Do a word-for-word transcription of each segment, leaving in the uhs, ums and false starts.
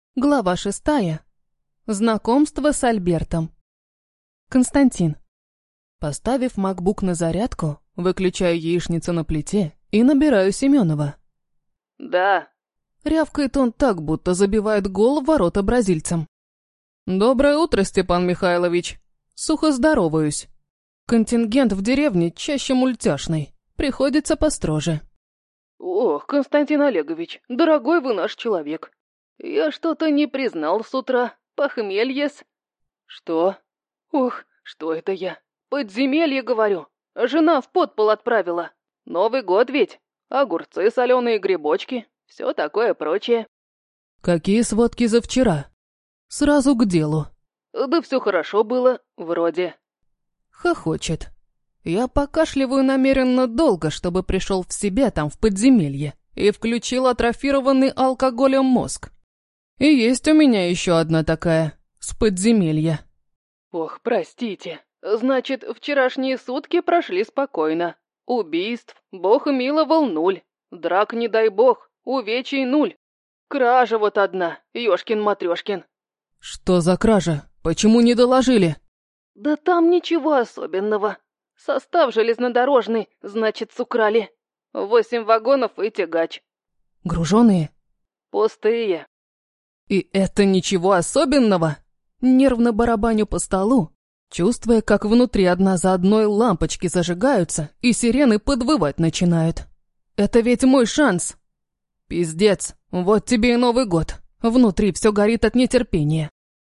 Глава шестая. Знакомство с Альбертом. Константин. Поставив макбук на зарядку, выключаю яичницу на плите и набираю Семенова. «Да». Рявкает он так, будто забивает гол в ворота бразильцам. «Доброе утро, Степан Михайлович». Сухо здороваюсь. Контингент в деревне чаще мультяшный. Приходится построже. «Ох, Константин Олегович, дорогой вы наш человек. Я что-то не признал с утра. Похмелье-с». «Что? Ох, что это я? Подземелье, говорю. Жена в подпол отправила. Новый год ведь. Огурцы, соленые грибочки. Все такое прочее». «Какие сводки за вчера?» Сразу к делу. «Да все хорошо было, вроде». Хохочет. Я покашливаю намеренно долго, чтобы пришел в себя там в подземелье и включил атрофированный алкоголем мозг. И есть у меня еще одна такая, с подземелья. «Ох, простите. Значит, вчерашние сутки прошли спокойно. Убийств, бог миловал, нуль. Драк, не дай бог, увечий нуль. Кража вот одна, ёшкин-матрёшкин». «Что за кража? Почему не доложили?» «Да там ничего особенного. Состав железнодорожный, значит, сукрали. Восемь вагонов и тягач». «Груженые?» «Пустые». «И это ничего особенного?» Нервно барабаню по столу, чувствуя, как внутри одна за одной лампочки зажигаются и сирены подвывать начинают. «Это ведь мой шанс!» «Пиздец, вот тебе и Новый год. Внутри все горит от нетерпения».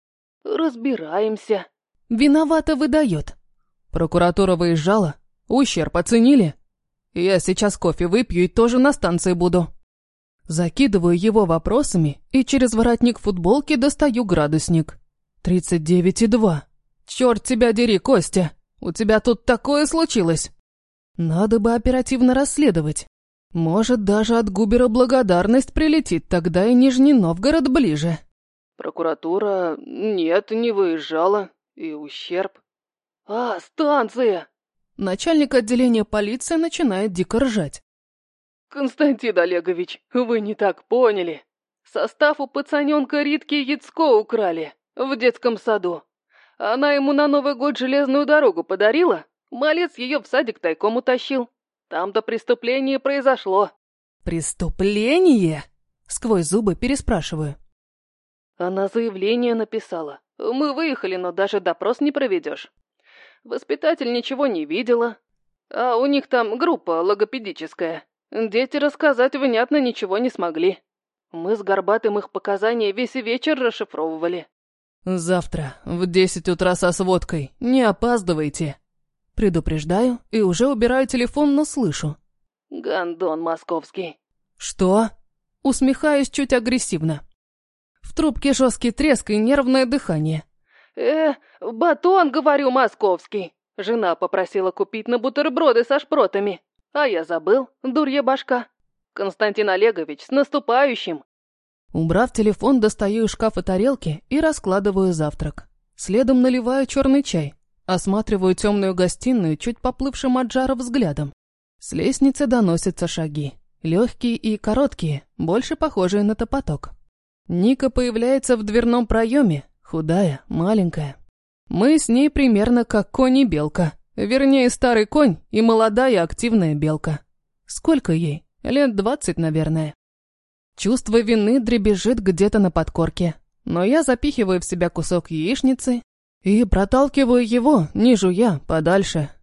«Разбираемся». Виновато выдает. Прокуратура выезжала. Ущерб оценили? Я сейчас кофе выпью и тоже на станции буду. Закидываю его вопросами и через воротник футболки достаю градусник. тридцать девять и два. Черт тебя дери, Костя. У тебя тут такое случилось. Надо бы оперативно расследовать. Может, даже от Губера благодарность прилетит, тогда и Нижний Новгород ближе. «Прокуратура... нет, не выезжала. И ущерб. А, станция!» Начальник отделения полиции начинает дико ржать. «Константин Олегович, вы не так поняли. Состав у пацаненка Ритки Яцко украли в детском саду. Она ему на Новый год железную дорогу подарила, малец ее в садик тайком утащил. Там-то преступление произошло». «Преступление?» Сквозь зубы переспрашиваю. Она заявление написала. Мы выехали, но даже допрос не проведешь. Воспитатель ничего не видела. А у них там группа логопедическая. Дети рассказать внятно ничего не смогли. Мы с Горбатым их показания весь вечер расшифровывали. «Завтра в десять утра со сводкой. Не опаздывайте». Предупреждаю и уже убираю телефон, но слышу. «Гондон московский». «Что?» Усмехаюсь чуть агрессивно. В трубке жесткий треск и нервное дыхание. «Э, батон, говорю, московский. Жена попросила купить на бутерброды со шпротами. А я забыл, дурья башка. Константин Олегович, с наступающим!» Убрав телефон, достаю из шкафа тарелки и раскладываю завтрак. Следом наливаю черный чай. Осматриваю темную гостиную чуть поплывшим от жара взглядом. С лестницы доносятся шаги. Легкие и короткие, больше похожие на топоток. Ника появляется в дверном проеме, худая, маленькая. Мы с ней примерно как конь и белка. Вернее, старый конь и молодая активная белка. Сколько ей? Лет двадцать, наверное. Чувство вины дребезжит где-то на подкорке. Но я запихиваю в себя кусок яичницы и проталкиваю его, не жуя, подальше.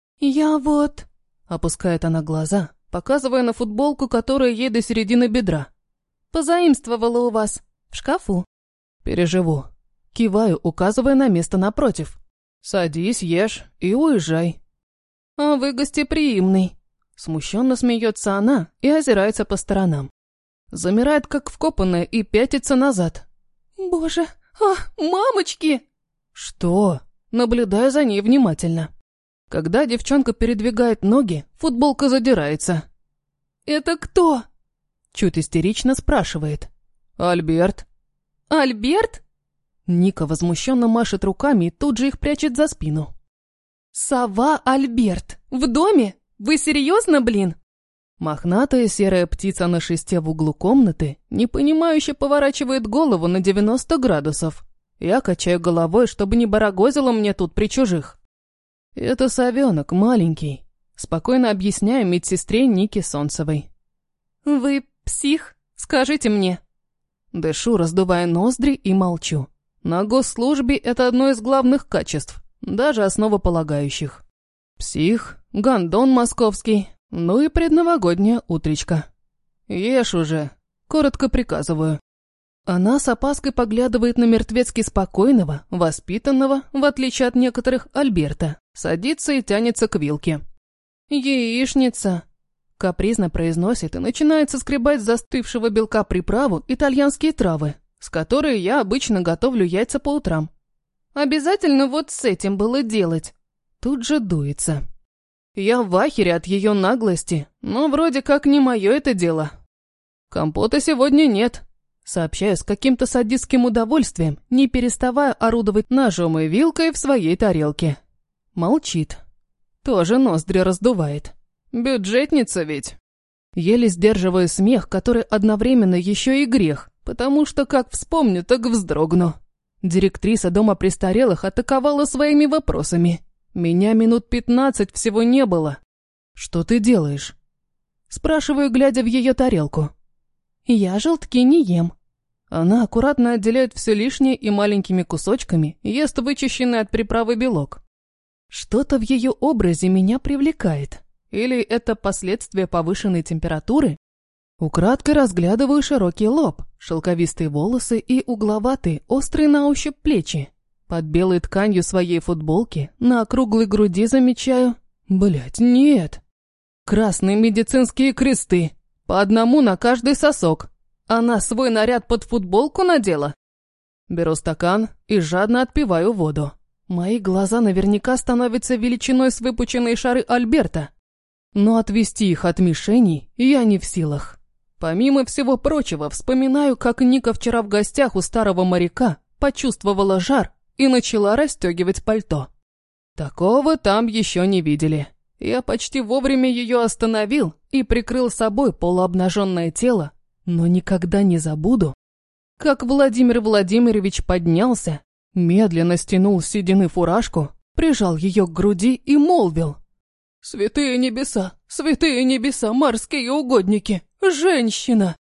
«Я вот...» — опускает она глаза, показывая на футболку, которая ей до середины бедра. «Позаимствовала у вас. В шкафу». «Переживу». Киваю, указывая на место напротив. «Садись, ешь и уезжай». «А вы гостеприимный». Смущенно смеется она и озирается по сторонам. Замирает, как вкопанная, и пятится назад. «Боже, а, мамочки!» «Что?» Наблюдаю за ней внимательно. Когда девчонка передвигает ноги, футболка задирается. «Это кто?» Чуть истерично спрашивает. «Альберт». «Альберт?» Ника возмущенно машет руками и тут же их прячет за спину. «Сова Альберт! В доме? Вы серьезно, блин?» Мохнатая серая птица на шесте в углу комнаты непонимающе поворачивает голову на девяносто градусов. Я качаю головой, чтобы не барагозило мне тут при чужих. Это совенок маленький. Спокойно объясняю медсестре Нике Солнцевой. «Вы псих? Скажите мне». Дышу, раздувая ноздри, и молчу. На госслужбе это одно из главных качеств, даже основополагающих. Псих, гондон московский, ну и предновогодняя утречка. «Ешь уже», — коротко приказываю. Она с опаской поглядывает на мертвецки спокойного, воспитанного, в отличие от некоторых, Альберта, садится и тянется к вилке. «Яичница», — капризно произносит и начинает соскребать с застывшего белка приправу итальянские травы, с которой я обычно готовлю яйца по утрам. «Обязательно вот с этим было делать». Тут же дуется. Я в ахере от ее наглости, но вроде как не мое это дело. «Компота сегодня нет», — сообщаю с каким-то садистским удовольствием, не переставая орудовать ножом и вилкой в своей тарелке. Молчит. Тоже ноздри раздувает. Бюджетница ведь. Еле сдерживаю смех, который одновременно еще и грех, потому что как вспомню, так вздрогну. Директриса дома престарелых атаковала своими вопросами. Меня минут пятнадцать всего не было. «Что ты делаешь?» Спрашиваю, глядя в ее тарелку. «Я желтки не ем». Она аккуратно отделяет все лишнее и маленькими кусочками ест вычищенный от приправы белок. Что-то в ее образе меня привлекает. Или это последствия повышенной температуры? Украдкой разглядываю широкий лоб, шелковистые волосы и угловатые, острые на ощупь плечи. Под белой тканью своей футболки на округлой груди замечаю... Блять, нет. Красные медицинские кресты. По одному на каждый сосок. Она свой наряд под футболку надела. Беру стакан и жадно отпиваю воду. Мои глаза наверняка становятся величиной с выпученные шары Альберта. Но отвести их от мишеней я не в силах. Помимо всего прочего, вспоминаю, как Ника вчера в гостях у старого моряка почувствовала жар и начала расстегивать пальто. Такого там еще не видели. Я почти вовремя ее остановил и прикрыл собой полуобнаженное тело, но никогда не забуду, как Владимир Владимирович поднялся, медленно стянул с седины фуражку, прижал ее к груди и молвил: «Святые небеса, святые небеса, морские угодники, женщина!»